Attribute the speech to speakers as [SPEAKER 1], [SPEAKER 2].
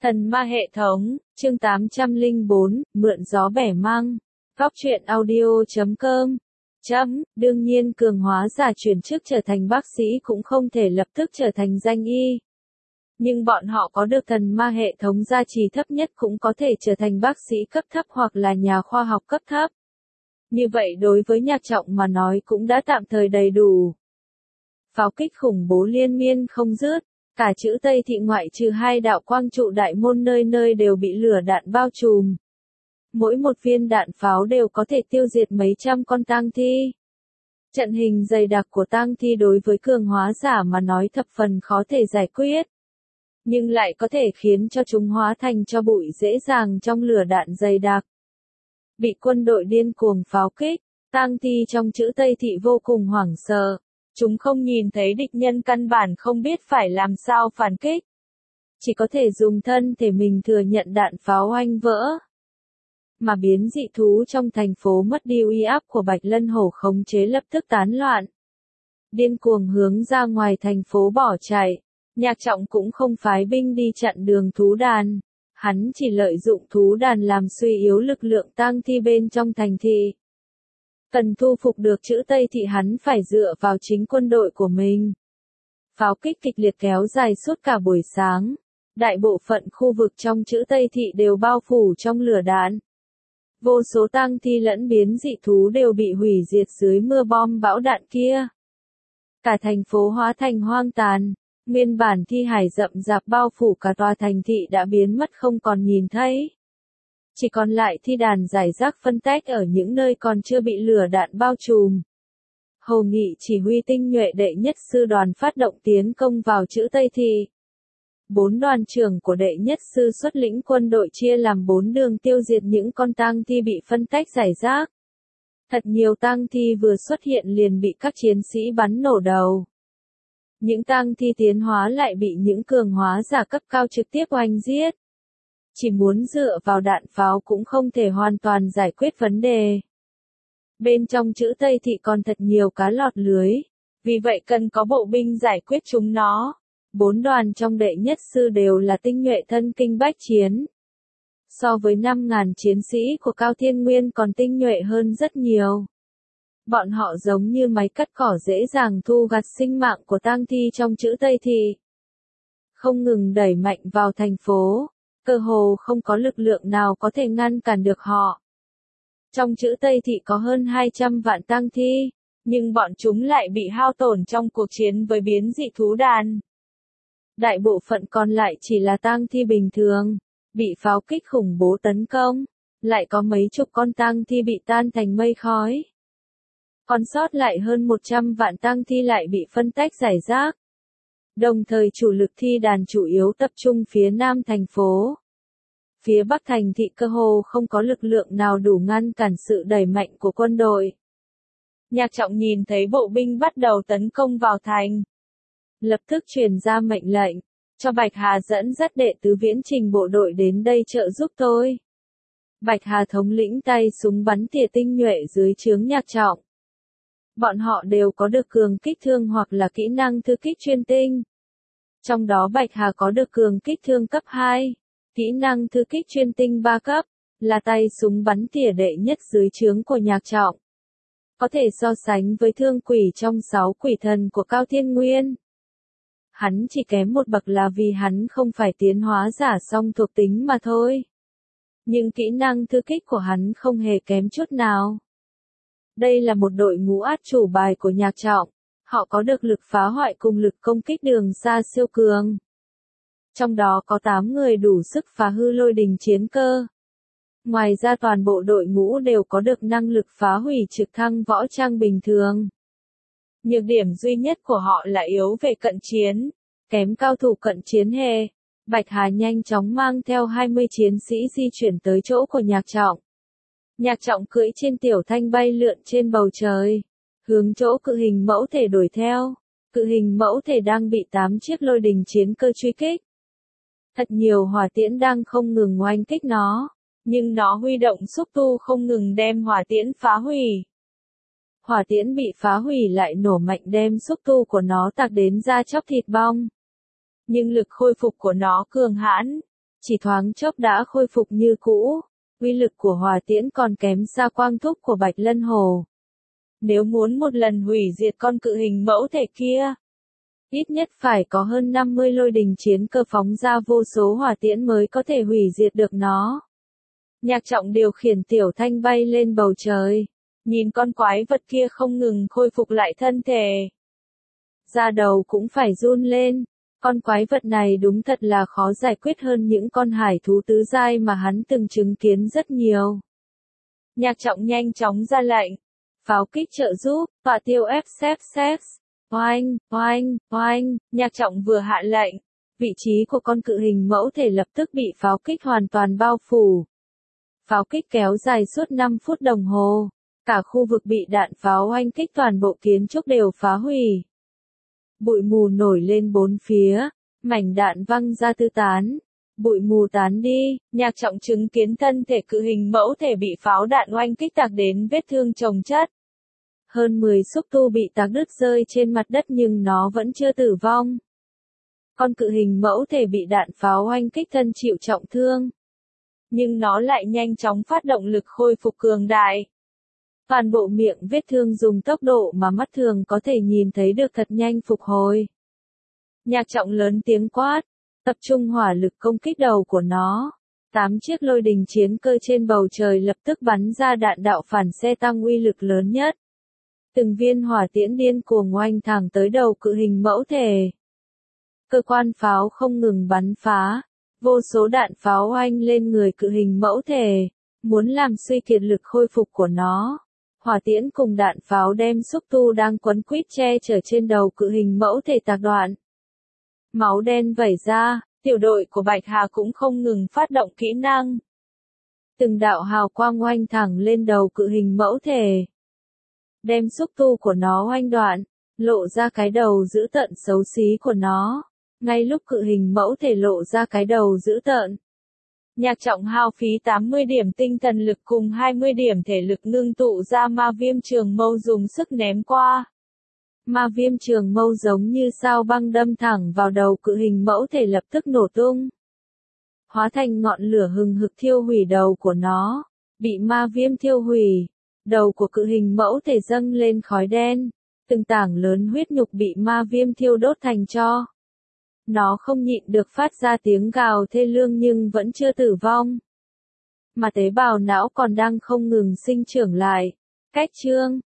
[SPEAKER 1] Thần ma hệ thống, chương 804, mượn gió bẻ măng. Góc truyện audio.com. Đương nhiên cường hóa giả chuyển chức trở thành bác sĩ cũng không thể lập tức trở thành danh y. Nhưng bọn họ có được thần ma hệ thống gia trì thấp nhất cũng có thể trở thành bác sĩ cấp thấp hoặc là nhà khoa học cấp thấp. Như vậy đối với Nhạc Trọng mà nói cũng đã tạm thời đầy đủ. Pháo kích khủng bố liên miên không dứt. Cả chữ Tây Thị ngoại trừ hai đạo quang trụ đại môn nơi nơi đều bị lửa đạn bao trùm. Mỗi một viên đạn pháo đều có thể tiêu diệt mấy trăm con tang thi. Trận hình dày đặc của tang thi đối với cường hóa giả mà nói thập phần khó thể giải quyết. Nhưng lại có thể khiến cho chúng hóa thành tro bụi dễ dàng trong lửa đạn dày đặc. Bị quân đội điên cuồng pháo kích, tang thi trong chữ Tây Thị vô cùng hoảng sợ. Chúng không nhìn thấy địch nhân căn bản không biết phải làm sao phản kích. Chỉ có thể dùng thân thể mình thừa nhận đạn pháo oanh vỡ. Mà biến dị thú trong thành phố mất đi uy áp của Bạch Lân Hổ khống chế lập tức tán loạn. Điên cuồng hướng ra ngoài thành phố bỏ chạy. Nhạc Trọng cũng không phái binh đi chặn đường thú đàn. Hắn chỉ lợi dụng thú đàn làm suy yếu lực lượng tang thi bên trong thành thị. Cần thu phục được chữ Tây Thị hắn phải dựa vào chính quân đội của mình. Pháo kích kịch liệt kéo dài suốt cả buổi sáng. Đại bộ phận khu vực trong chữ Tây Thị đều bao phủ trong lửa đạn. Vô số tang thi lẫn biến dị thú đều bị hủy diệt dưới mưa bom bão đạn kia. Cả thành phố hóa thành hoang tàn. Nguyên bản thi hài rậm rạp bao phủ cả tòa thành thị đã biến mất không còn nhìn thấy. Chỉ còn lại thi đàn rải rác phân tách ở những nơi còn chưa bị lửa đạn bao trùm. Hầu Nghị chỉ huy tinh nhuệ đệ nhất sư đoàn phát động tiến công vào chữ Tây Thị. 4 đoàn trưởng của đệ nhất sư xuất lĩnh quân đội chia làm 4 đường tiêu diệt những con tang thi bị phân tách rải rác. Thật nhiều tang thi vừa xuất hiện liền bị các chiến sĩ bắn nổ đầu. Những tang thi tiến hóa lại bị những cường hóa giả cấp cao trực tiếp oanh giết. Chỉ muốn dựa vào đạn pháo cũng không thể hoàn toàn giải quyết vấn đề. Bên trong chữ Tây Thị còn thật nhiều cá lọt lưới. Vì vậy cần có bộ binh giải quyết chúng nó. 4 đoàn trong đệ nhất sư đều là tinh nhuệ thân kinh bách chiến. So với 5.000 chiến sĩ của Cao Thiên Nguyên còn tinh nhuệ hơn rất nhiều. Bọn họ giống như máy cắt cỏ dễ dàng thu gặt sinh mạng của tang thi trong chữ Tây Thị. Không ngừng đẩy mạnh vào thành phố. Cơ hồ không có lực lượng nào có thể ngăn cản được họ. Trong chữ Tây Thị có hơn 200 vạn tang thi, nhưng bọn chúng lại bị hao tổn trong cuộc chiến với biến dị thú đàn. Đại bộ phận còn lại chỉ là tang thi bình thường, bị pháo kích khủng bố tấn công, lại có mấy chục con tang thi bị tan thành mây khói. Còn sót lại hơn 100 vạn tang thi lại bị phân tách rải rác. Đồng thời chủ lực thi đàn chủ yếu tập trung phía nam thành phố. Phía bắc thành thị cơ hồ không có lực lượng nào đủ ngăn cản sự đẩy mạnh của quân đội. Nhạc Trọng nhìn thấy bộ binh bắt đầu tấn công vào thành. Lập tức truyền ra mệnh lệnh, cho Bạch Hà dẫn dắt đệ tứ viễn trình bộ đội đến đây trợ giúp tôi. Bạch Hà thống lĩnh tay súng bắn tỉa tinh nhuệ dưới trướng Nhạc Trọng. Bọn họ đều có được cường kích thương hoặc là kỹ năng thư kích chuyên tinh. Trong đó Bạch Hà có được cường kích thương cấp 2, kỹ năng thư kích chuyên tinh 3 cấp, là tay súng bắn tỉa đệ nhất dưới trướng của Nhạc Trọng. Có thể so sánh với thương quỷ trong 6 quỷ thần của Cao Thiên Nguyên. Hắn chỉ kém một bậc là vì hắn không phải tiến hóa giả song thuộc tính mà thôi. Nhưng kỹ năng thư kích của hắn không hề kém chút nào. Đây là một đội ngũ át chủ bài của Nhạc Trọng. Họ có được lực phá hoại cùng lực công kích đường xa siêu cường. Trong đó có 8 người đủ sức phá hư lôi đình chiến cơ. Ngoài ra toàn bộ đội ngũ đều có được năng lực phá hủy trực thăng võ trang bình thường. Nhược điểm duy nhất của họ là yếu về cận chiến, kém cao thủ cận chiến hề. Bạch Hà nhanh chóng mang theo 20 chiến sĩ di chuyển tới chỗ của Nhạc Trọng. Nhạc Trọng cưỡi trên tiểu thanh bay lượn trên bầu trời, hướng chỗ cự hình mẫu thể đuổi theo. Cự hình mẫu thể đang bị 8 chiếc lôi đình chiến cơ truy kích. Thật nhiều hỏa tiễn đang không ngừng oanh kích nó, nhưng nó huy động xúc tu không ngừng đem hỏa tiễn phá hủy. Hỏa tiễn bị phá hủy lại nổ mạnh đem xúc tu của nó tạc đến da chóc thịt bong. Nhưng lực khôi phục của nó cường hãn, chỉ thoáng chốc đã khôi phục như cũ. Uy lực của hỏa tiễn còn kém xa quang thúc của Bạch Lân Hồ. Nếu muốn một lần hủy diệt con cự hình mẫu thể kia, ít nhất phải có hơn 50 lôi đình chiến cơ phóng ra vô số hỏa tiễn mới có thể hủy diệt được nó. Nhạc Trọng điều khiển Tiểu Thanh bay lên bầu trời, nhìn con quái vật kia không ngừng khôi phục lại thân thể. Da đầu cũng phải run lên, con quái vật này đúng thật là khó giải quyết hơn những con hải thú tứ giai mà hắn từng chứng kiến rất nhiều. Nhạc Trọng nhanh chóng ra lệnh, pháo kích trợ giúp, tọa tiêu F-6. Oanh, oanh, oanh, Nhạc Trọng vừa hạ lệnh, vị trí của con cự hình mẫu thể lập tức bị pháo kích hoàn toàn bao phủ. Pháo kích kéo dài suốt 5 phút đồng hồ, cả khu vực bị đạn pháo oanh kích toàn bộ kiến trúc đều phá hủy. Bụi mù nổi lên bốn phía, mảnh đạn văng ra tứ tán. Bụi mù tán đi, Nhạc Trọng chứng kiến thân thể cự hình mẫu thể bị pháo đạn oanh kích tạc đến vết thương chồng chất. Hơn 10 xúc tu bị tạc đứt rơi trên mặt đất nhưng nó vẫn chưa tử vong. Con cự hình mẫu thể bị đạn pháo oanh kích thân chịu trọng thương. Nhưng nó lại nhanh chóng phát động lực khôi phục cường đại. Toàn bộ miệng vết thương dùng tốc độ mà mắt thường có thể nhìn thấy được thật nhanh phục hồi. Nhạc Trọng lớn tiếng quát, tập trung hỏa lực công kích đầu của nó. 8 chiếc lôi đình chiến cơ trên bầu trời lập tức bắn ra đạn đạo phản xe tăng uy lực lớn nhất. Từng viên hỏa tiễn điên cuồng oanh thẳng tới đầu cự hình mẫu thể. Cơ quan pháo không ngừng bắn phá, vô số đạn pháo oanh lên người cự hình mẫu thể, muốn làm suy kiệt lực khôi phục của nó. Hỏa tiễn cùng đạn pháo đem xúc tu đang quấn quýt che chở trên đầu cự hình mẫu thể tạc đoạn. Máu đen vẩy ra, tiểu đội của Bạch Hà cũng không ngừng phát động kỹ năng. Từng đạo hào quang oanh thẳng lên đầu cự hình mẫu thể, đem xúc tu của nó oanh đoạn, lộ ra cái đầu dữ tợn xấu xí của nó. Ngay lúc cự hình mẫu thể lộ ra cái đầu dữ tợn, Nhạc Trọng hao phí 80 điểm tinh thần lực cùng 20 điểm thể lực ngưng tụ ra ma viêm trường mâu dùng sức ném qua. Ma viêm trường mâu giống như sao băng đâm thẳng vào đầu cự hình mẫu thể lập tức nổ tung. Hóa thành ngọn lửa hừng hực thiêu hủy đầu của nó, bị ma viêm thiêu hủy. Đầu của cự hình mẫu thể dâng lên khói đen, từng tảng lớn huyết nhục bị ma viêm thiêu đốt thành tro. Nó không nhịn được phát ra tiếng gào thê lương nhưng vẫn chưa tử vong. Mà tế bào não còn đang không ngừng sinh trưởng lại. Cách chương